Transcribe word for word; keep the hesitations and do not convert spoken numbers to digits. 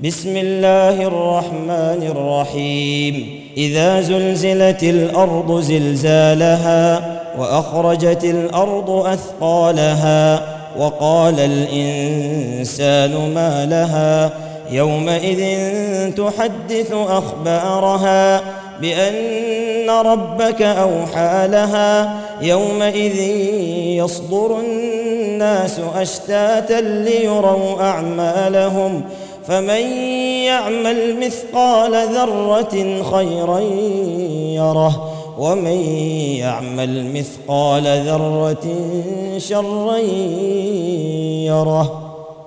بسم الله الرحمن الرحيم إذا زلزلت الأرض زلزالها وأخرجت الأرض أثقالها وقال الإنسان ما لها يومئذ تحدث أخبارها بأن ربك أوحى لها يومئذ يصدر الناس أشتاتا ليروا أعمالهم فمن يعمل مثقال ذرة خيرا يره ومن يعمل مثقال ذرة شرا يره.